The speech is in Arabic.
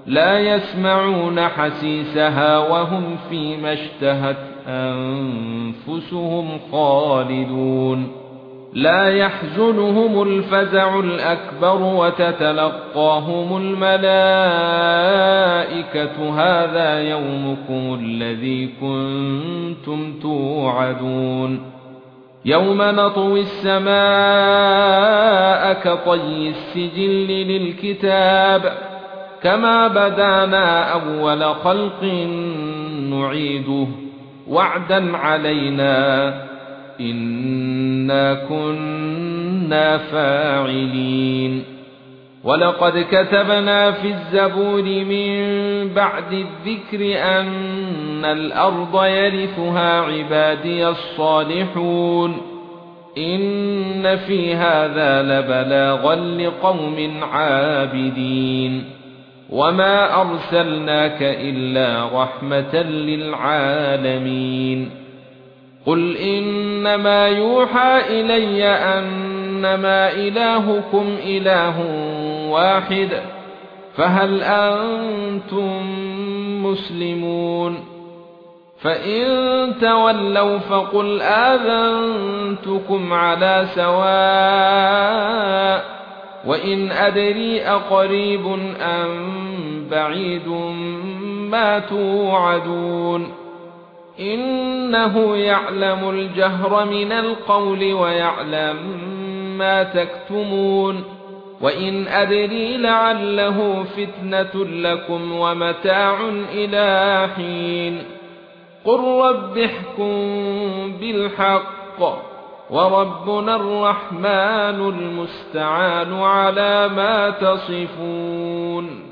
لا يسمعون حسيسها وهم فيما اشتهت أنفسهم خالدون لا يحزنهم الفزع الأكبر وتتلقاهم الملائكة هذا يومكم الذي كنتم توعدون يوم نطوي السماء كطي السجل للكتاب كما بدانا أول خلق نعيده وعدا علينا إنا كنا فاعلين ولقد كتبنا في الزبور من بعد الذكر أن الأرض يرثها عبادي الصالحون إن في هذا لبلاغا لقوم عابدين وما أرسلناك إلا رحمة للعالمين قل إنما يوحى إلي أنما إلهكم إله واحد فهل أنتم مسلمون فإن تولوا فقل آذنتكم على سواء وإن أدري أقريب أم بعيد ما توعدون إنه يعلم الجهر من القول ويعلم ما تكتمون وإن أدري لعله فتنة لكم ومتاع إلى حين قل رب احكم بالحق وربنا الرحمن المستعان على ما تصفون